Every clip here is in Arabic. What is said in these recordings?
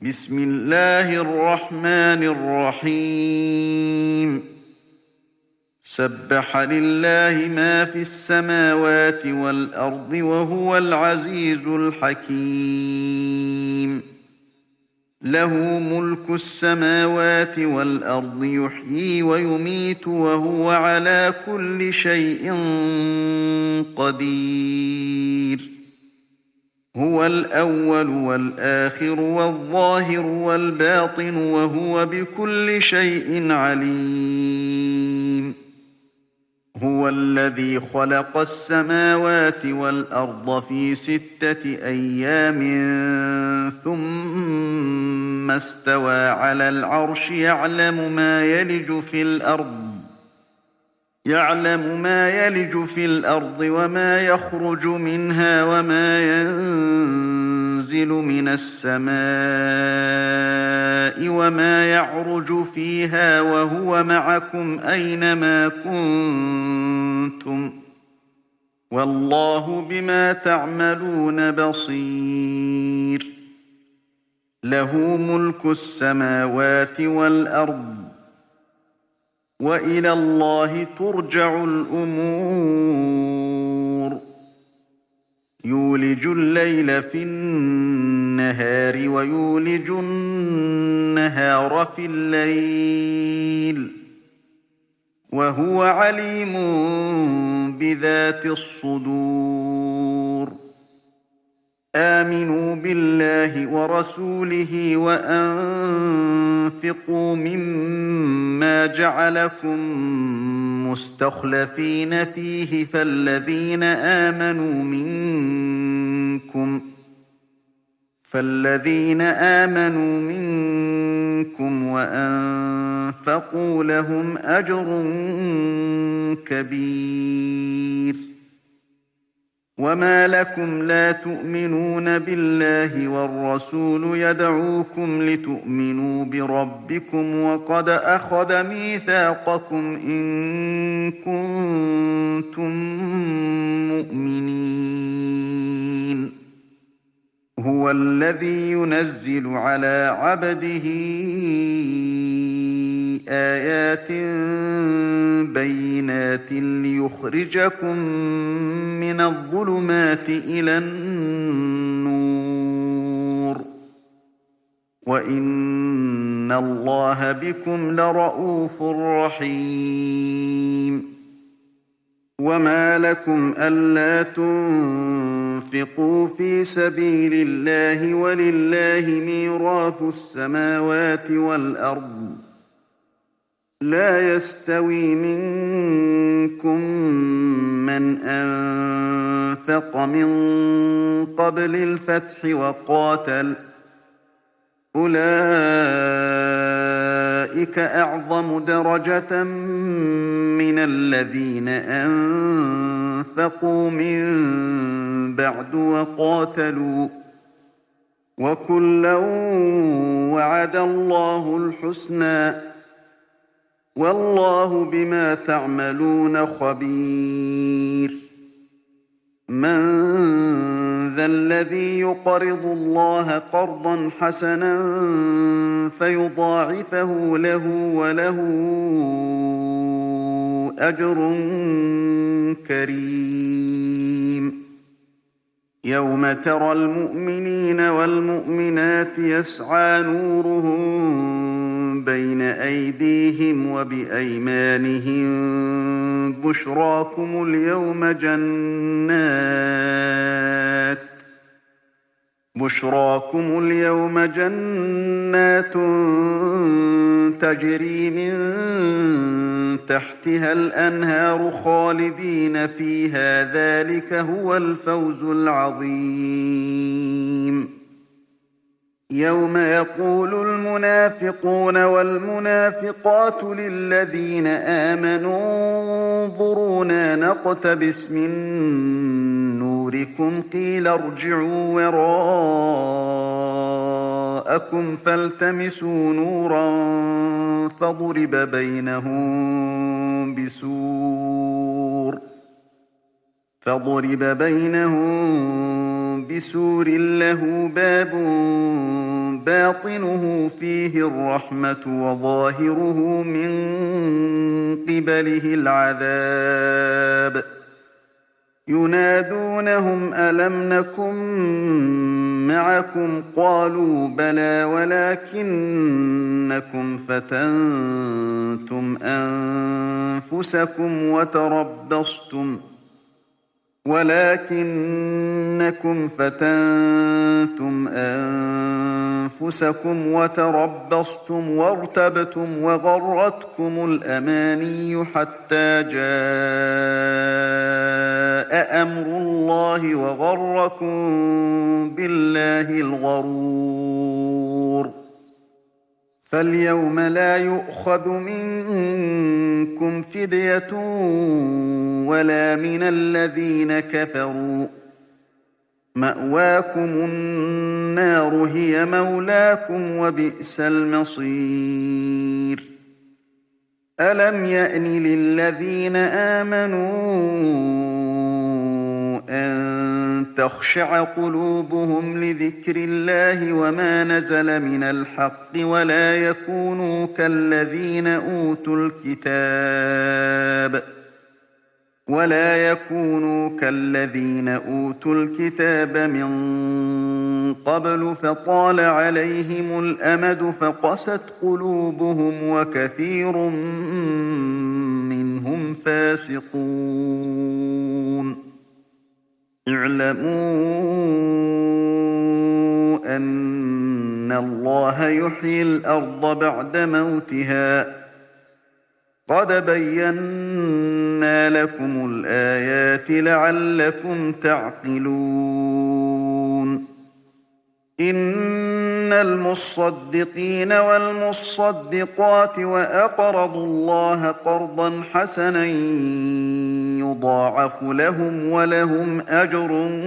بسم الله الرحمن الرحيم. سبح لله ما في السماوات والأرض وهو العزيز الحكيم. له ملك السماوات والأرض يحيي ويميت وهو على كل شيء قدير. هو الأول والآخر والظاهر والباطن وهو بكل شيء عليم. هو الذي خلق السماوات والأرض في 6 أيام ثم استوى على العرش يعلم ما يلج في الأرض وما يخرج منها وما ينزل من السماء وما يعرج فيها وهو معكم أينما كنتم والله بما تعملون بصير. له ملك السماوات والأرض وإلى الله ترجع الأمور. يولج الليل في النهار ويولج النهار في الليل وهو عليم بذات الصدور. آمنوا بالله ورسوله وأنفقوا مما جعلكم مستخلفين فيه فالذين آمنوا منكم وأنفقوا لهم أجر كبير. وما لكم لا تؤمنون بالله والرسول يدعوكم لتؤمنوا بربكم وقد أخذ ميثاقكم إن كنتم مؤمنين. هو الذي ينزل على عبده آيات بينات ليخرجكم من الظلمات إلى النور وإن الله بكم لرءوف رحيم. وما لكم ألا تنفقوا في سبيل الله ولله ميراث السماوات والأرض لا يستوي منكم من أنفق من قبل الفتح وقاتل أولئك أعظم درجة من الذين أنفقوا من بعد وقاتلوا وكلا وعد الله الحسنى والله بما تعملون خبير. من ذا الذي يقرض الله قرضا حسنا فيضاعفه له وله أجر كريم. يوم ترى المؤمنين والمؤمنات يسعى نورهم بين أيديهم وبأيمانهم بشراكم اليوم جنات تجري من تحتها الأنهار خالدين فيها ذلك هو الفوز العظيم. يوم يقول المنافقون والمنافقات للذين آمنوا انظرونا نقتبس من نوركم قيل ارجعوا وراءكم فالتمسوا نورا فضرب بينهم بسور له باب باطنه فيه الرحمة وظاهره من قبله العذاب ينادونهم ألم نكن معكم قالوا بلى ولكنكم فتنتم أنفسكم وتربصتم وارتبتم وغرتكم الأماني حتى جاء أمر الله وغركم بالله الغرور فاليوم لا يؤخذ منكم فدية ولا من الذين كفروا مأواكم النار هي مولاكم وبئس المصير ألم يأن للذين آمنوا أن تخشع قلوبهم لذكر الله وما نزل من الحق ولا يكونوا كالذين أوتوا الكتاب من قبل فطال عليهم الأمد فقست قلوبهم وكثير منهم فاسقون اعلموا أن الله يحيي الأرض بعد موتها قد بينا لكم الآيات لعلكم تعقلون إن المصدقين والمصدقات وأقرضوا الله قرضا حسنا يضاعف لهم ولهم أجر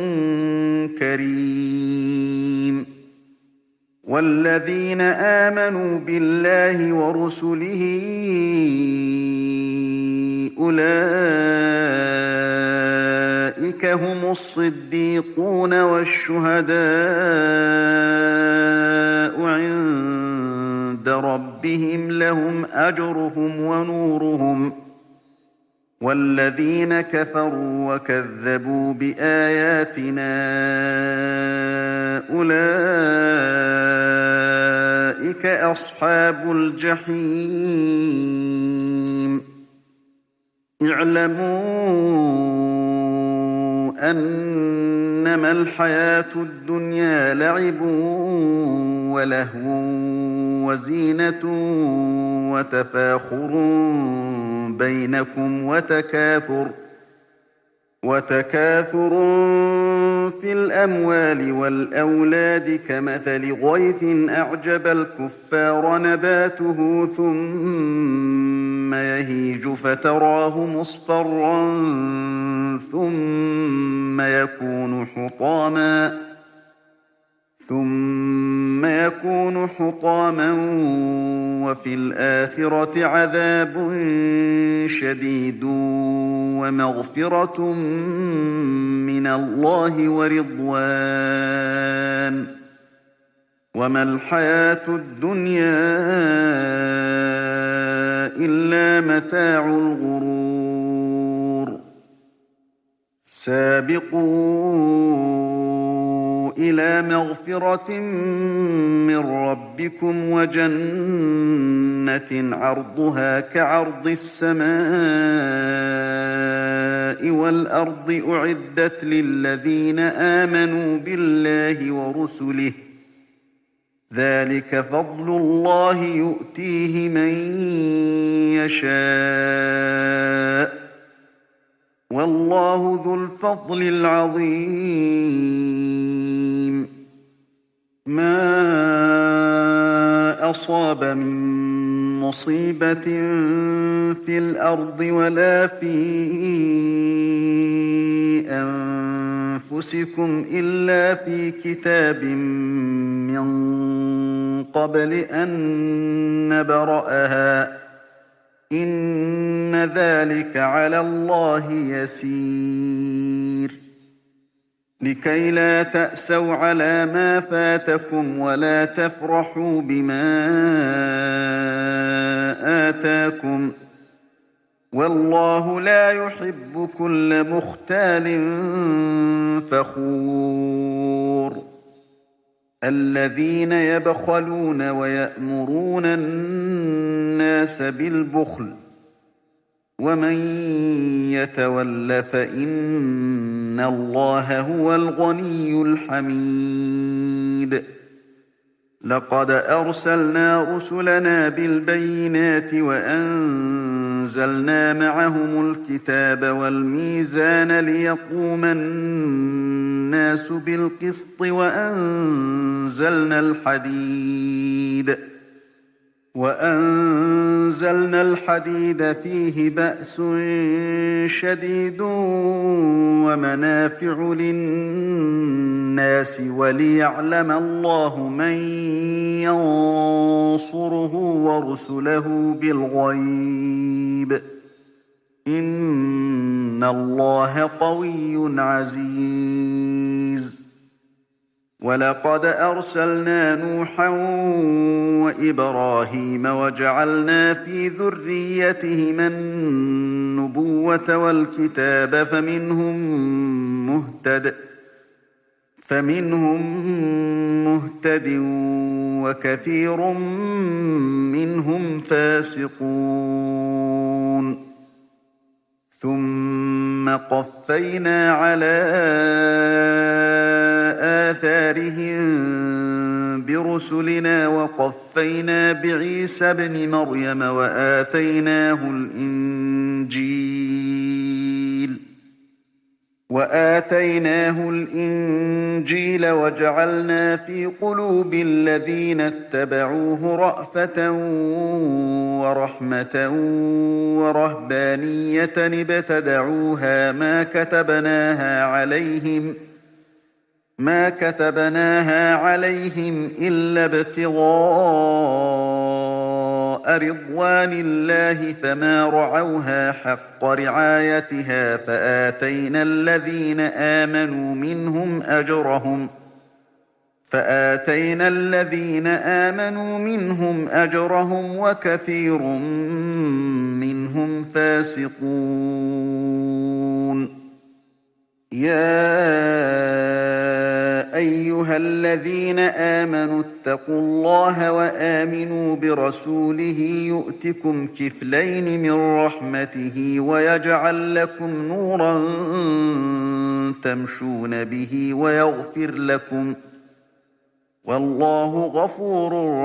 كريم والذين آمنوا بالله ورسله أولئك هم الصديقون والشهداء عند ربهم لهم أجرهم ونورهم والذين كفروا وكذبوا بآياتنا أولئك أصحاب الجحيم اعلموا أنما الحياة الدنيا لعب ولهو وزينة وتفاخر بينكم وتكاثر في الأموال والأولاد كمثل غيث أعجب الكفار نباته ثم يهيج فتراه مصفرا ثم يكون حطاما وفي الآخرة عذاب شديد ومغفرة من الله ورضوان وما الحياة الدنيا إلا متاع الغرور سابقوا إلى مغفرة من ربكم وجنة عرضها كعرض السماء والأرض أعدت للذين آمنوا بالله ورسله ذلك فضل الله يؤتيه من يشاء والله ذو الفضل العظيم ما أصاب من مصيبة في الأرض ولا في أنفسكم إلا في كتاب من قبل أن نبرأها إن ذلك على الله يسير لكي لا تأسوا على ما فاتكم ولا تفرحوا بما آتاكم والله لا يحب كل مختال فخور الذين يبخلون ويأمرون الناس بالبخل ومن يتول فإن الله هو الغني الحميد لقد أرسلنا رسلنا بالبينات وأنزلنا معهم الكتاب والميزان ليقوم الناس بالقسط وأنزلنا الحديد فيه بأس شديد ومنافع للناس وليعلم الله من ينصره ورسله بالغيب إن الله قوي عزيز ولقد أرسلنا نوحا وإبراهيم وجعلنا في ذريتهما النبوة والكتاب فمنهم مهتد وكثير منهم فاسقون ثم قفينا على آثارهم برسلنا وقفينا بعيسى ابن مريم وآتيناه الإنجيل وجعلنا في قلوب الذين اتبعوه رأفة ورحمة ورهبانية ابتدعوها ما كتبناها عليهم إلا ابتغاء رضوان الله فما رعوها حق رعايتها فآتينا الذين آمنوا منهم أجرهم وكثير منهم فاسقون يا أيها الذين آمنوا اتقوا الله وآمنوا برسوله يؤتكم كفلين من رحمته ويجعل لكم نورا تمشون به ويغفر لكم والله غفور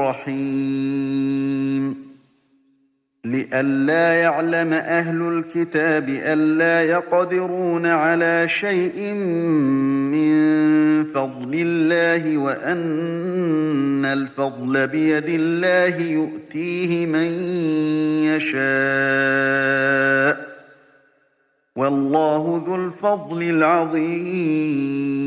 رحيم لئلا يعلم أهل الكتاب ألا يقدرون على شيء من فضل الله وأن الفضل بيد الله يؤتيه من يشاء والله ذو الفضل العظيم